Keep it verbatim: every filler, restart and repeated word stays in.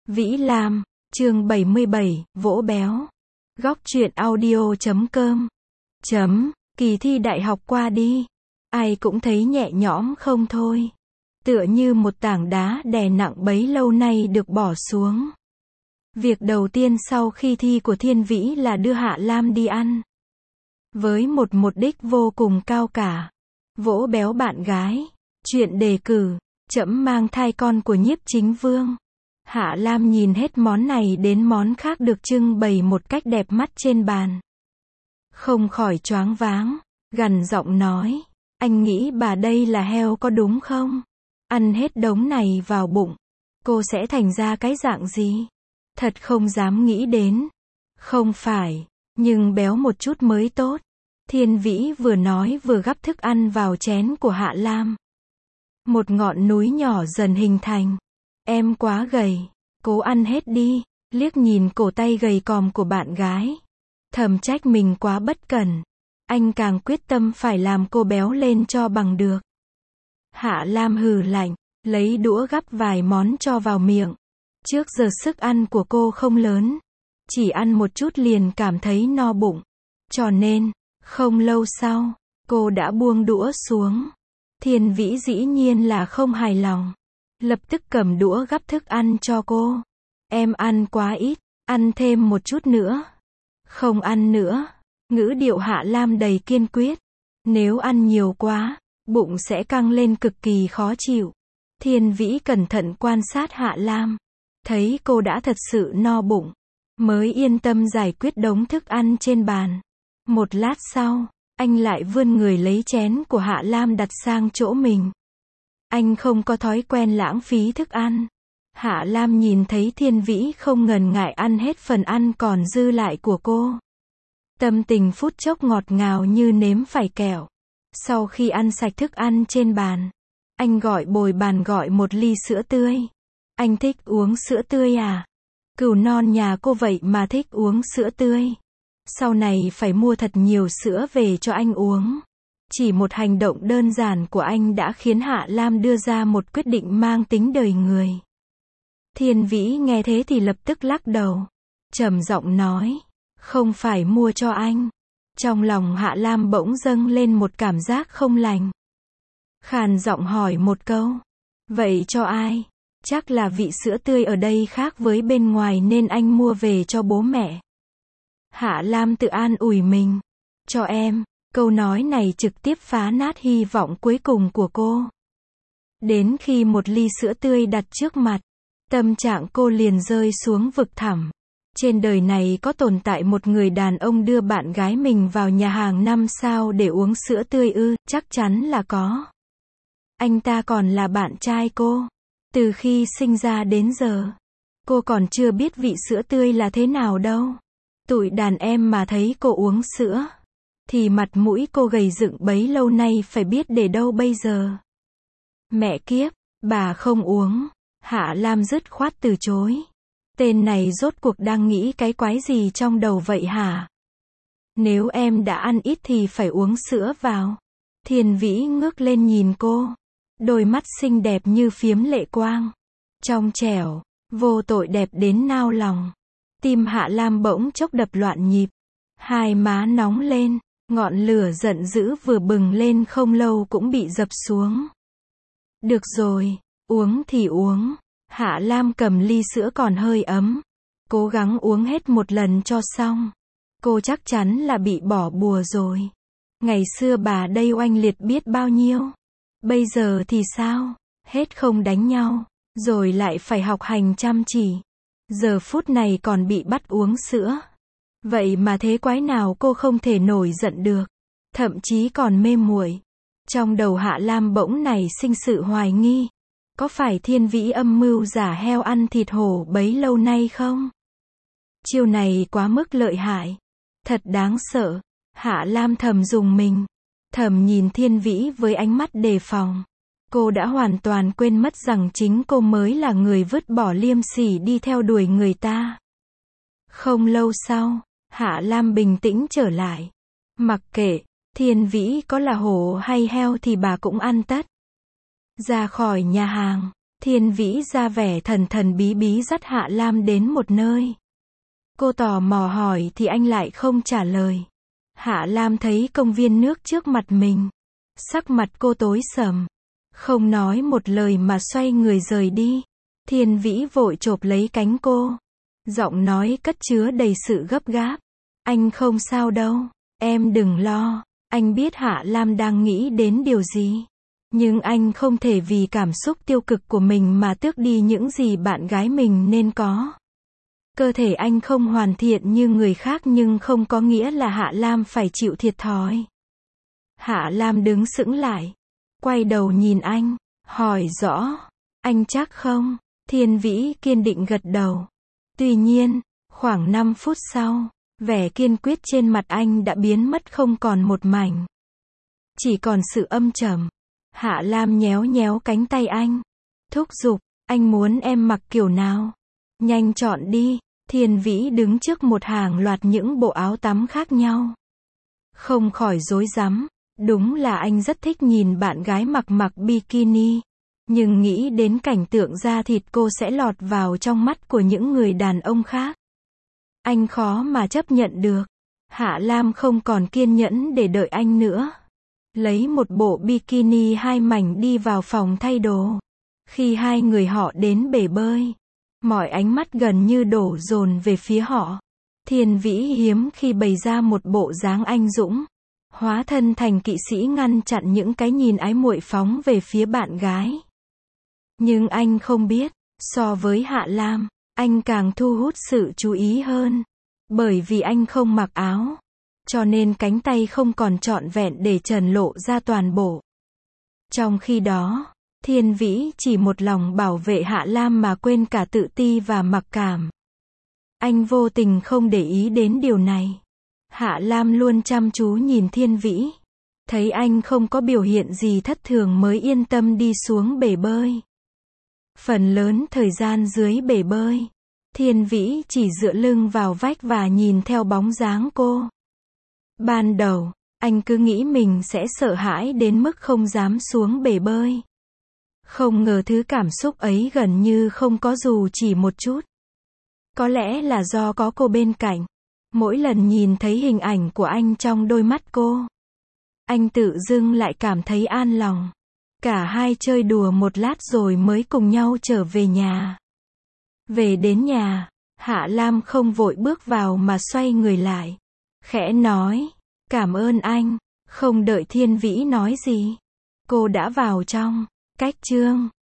Vĩ Lam, chương bảy mươi bảy, vỗ béo. Góc truyện audio chấm com. Chấm, kỳ thi đại học qua đi. Ai cũng thấy nhẹ nhõm không thôi. Tựa như một tảng đá đè nặng bấy lâu nay được bỏ xuống. Việc đầu tiên sau khi thi của Thiên Vĩ là đưa Hạ Lam đi ăn. Với một mục đích vô cùng cao cả. Vỗ béo bạn gái. Chuyện đề cử. Trẫm mang thai con của Nhiếp Chính Vương. Hạ Lam nhìn hết món này đến món khác được trưng bày một cách đẹp mắt trên bàn. Không khỏi choáng váng, gằn giọng nói, anh nghĩ bà đây là heo có đúng không? Ăn hết đống này vào bụng, cô sẽ thành ra cái dạng gì? Thật không dám nghĩ đến. Không phải, nhưng béo một chút mới tốt. Thiên Vĩ vừa nói vừa gắp thức ăn vào chén của Hạ Lam. Một ngọn núi nhỏ dần hình thành. Em quá gầy, cố ăn hết đi, liếc nhìn cổ tay gầy còm của bạn gái. Thầm trách mình quá bất cẩn. Anh càng quyết tâm phải làm cô béo lên cho bằng được. Hạ Lam hừ lạnh, lấy đũa gắp vài món cho vào miệng. Trước giờ sức ăn của cô không lớn. Chỉ ăn một chút liền cảm thấy no bụng. Cho nên, không lâu sau, cô đã buông đũa xuống. Thiên Vĩ dĩ nhiên là không hài lòng. Lập tức cầm đũa gắp thức ăn cho cô. Em ăn quá ít, ăn thêm một chút nữa. Không ăn nữa. Ngữ điệu Hạ Lam đầy kiên quyết. Nếu ăn nhiều quá, bụng sẽ căng lên cực kỳ khó chịu. Thiên Vĩ cẩn thận quan sát Hạ Lam. Thấy cô đã thật sự no bụng. Mới yên tâm giải quyết đống thức ăn trên bàn. Một lát sau, anh lại vươn người lấy chén của Hạ Lam đặt sang chỗ mình. Anh không có thói quen lãng phí thức ăn. Hạ Lam nhìn thấy Thiên Vĩ không ngần ngại ăn hết phần ăn còn dư lại của cô. Tâm tình phút chốc ngọt ngào như nếm phải kẹo. Sau khi ăn sạch thức ăn trên bàn, anh gọi bồi bàn gọi một ly sữa tươi. Anh thích uống sữa tươi à? Cừu non nhà cô vậy mà thích uống sữa tươi. Sau này phải mua thật nhiều sữa về cho anh uống. Chỉ một hành động đơn giản của anh đã khiến Hạ Lam đưa ra một quyết định mang tính đời người. Thiên Vĩ nghe thế thì lập tức lắc đầu. Trầm giọng nói, không phải mua cho anh. Trong lòng Hạ Lam bỗng dâng lên một cảm giác không lành. Khàn giọng hỏi một câu. Vậy cho ai? Chắc là vị sữa tươi ở đây khác với bên ngoài nên anh mua về cho bố mẹ. Hạ Lam tự an ủi mình. Cho em. Câu nói này trực tiếp phá nát hy vọng cuối cùng của cô. Đến khi một ly sữa tươi đặt trước mặt, tâm trạng cô liền rơi xuống vực thẳm. Trên đời này có tồn tại một người đàn ông đưa bạn gái mình vào nhà hàng năm sao để uống sữa tươi ư? Chắc chắn là có. Anh ta còn là bạn trai cô. Từ khi sinh ra đến giờ, cô còn chưa biết vị sữa tươi là thế nào đâu. Tụi đàn em mà thấy cô uống sữa, thì mặt mũi cô gầy dựng bấy lâu nay phải biết để đâu bây giờ. Mẹ kiếp, bà không uống. Hạ Lam dứt khoát từ chối. Tên này rốt cuộc đang nghĩ cái quái gì trong đầu vậy hả? Nếu em đã ăn ít thì phải uống sữa vào. Thiên Vĩ ngước lên nhìn cô. Đôi mắt xinh đẹp như phiếm lệ quang. Trong trẻo, vô tội đẹp đến nao lòng. Tim Hạ Lam bỗng chốc đập loạn nhịp. Hai má nóng lên. Ngọn lửa giận dữ vừa bừng lên không lâu cũng bị dập xuống. Được rồi, uống thì uống. Hạ Lam cầm ly sữa còn hơi ấm. Cố gắng uống hết một lần cho xong. Cô chắc chắn là bị bỏ bùa rồi. Ngày xưa bà đây oanh liệt biết bao nhiêu. Bây giờ thì sao? Hết không đánh nhau, rồi lại phải học hành chăm chỉ. Giờ phút này còn bị bắt uống sữa. Vậy mà thế quái nào cô không thể nổi giận được. Thậm chí còn mê muội. Trong đầu Hạ Lam bỗng nảy sinh sự hoài nghi. Có phải Thiên Vĩ âm mưu giả heo ăn thịt hổ bấy lâu nay không? Chiêu này quá mức lợi hại. Thật đáng sợ. Hạ Lam thầm dùng mình. Thầm nhìn Thiên Vĩ với ánh mắt đề phòng. Cô đã hoàn toàn quên mất rằng chính cô mới là người vứt bỏ liêm sỉ đi theo đuổi người ta. Không lâu sau, Hạ Lam bình tĩnh trở lại. Mặc kệ, Thiên Vĩ có là hổ hay heo thì bà cũng ăn tất. Ra khỏi nhà hàng, Thiên Vĩ ra vẻ thần thần bí bí dắt Hạ Lam đến một nơi. Cô tò mò hỏi thì anh lại không trả lời. Hạ Lam thấy công viên nước trước mặt mình. Sắc mặt cô tối sầm. Không nói một lời mà xoay người rời đi. Thiên Vĩ vội chộp lấy cánh cô. Giọng nói cất chứa đầy sự gấp gáp. Anh không sao đâu. Em đừng lo. Anh biết Hạ Lam đang nghĩ đến điều gì. Nhưng anh không thể vì cảm xúc tiêu cực của mình mà tước đi những gì bạn gái mình nên có. Cơ thể anh không hoàn thiện như người khác nhưng không có nghĩa là Hạ Lam phải chịu thiệt thòi. Hạ Lam đứng sững lại. Quay đầu nhìn anh. Hỏi rõ. Anh chắc không? Thiên Vĩ kiên định gật đầu. Tuy nhiên, khoảng năm phút sau, vẻ kiên quyết trên mặt anh đã biến mất không còn một mảnh. Chỉ còn sự âm trầm. Hạ Lam nhéo nhéo cánh tay anh. Thúc giục, anh muốn em mặc kiểu nào? Nhanh chọn đi. Thiên Vĩ đứng trước một hàng loạt những bộ áo tắm khác nhau. Không khỏi rối rắm. Đúng là anh rất thích nhìn bạn gái mặc mặc bikini. Nhưng nghĩ đến cảnh tượng da thịt cô sẽ lọt vào trong mắt của những người đàn ông khác. Anh khó mà chấp nhận được. Hạ Lam không còn kiên nhẫn để đợi anh nữa. Lấy một bộ bikini hai mảnh đi vào phòng thay đồ. Khi hai người họ đến bể bơi, mọi ánh mắt gần như đổ dồn về phía họ. Thiên Vĩ hiếm khi bày ra một bộ dáng anh dũng, hóa thân thành kỵ sĩ ngăn chặn những cái nhìn ái muội phóng về phía bạn gái. Nhưng anh không biết, so với Hạ Lam, anh càng thu hút sự chú ý hơn. Bởi vì anh không mặc áo, cho nên cánh tay không còn trọn vẹn để trần lộ ra toàn bộ. Trong khi đó, Thiên Vĩ chỉ một lòng bảo vệ Hạ Lam mà quên cả tự ti và mặc cảm. Anh vô tình không để ý đến điều này. Hạ Lam luôn chăm chú nhìn Thiên Vĩ. Thấy anh không có biểu hiện gì thất thường mới yên tâm đi xuống bể bơi. Phần lớn thời gian dưới bể bơi, Thiên Vĩ chỉ dựa lưng vào vách và nhìn theo bóng dáng cô. Ban đầu, anh cứ nghĩ mình sẽ sợ hãi đến mức không dám xuống bể bơi. Không ngờ thứ cảm xúc ấy gần như không có dù chỉ một chút. Có lẽ là do có cô bên cạnh. Mỗi lần nhìn thấy hình ảnh của anh trong đôi mắt cô, anh tự dưng lại cảm thấy an lòng. Cả hai chơi đùa một lát rồi mới cùng nhau trở về nhà. Về đến nhà, Hạ Lam không vội bước vào mà xoay người lại. Khẽ nói, cảm ơn anh. Không đợi Thiên Vĩ nói gì, cô đã vào trong. Cách chương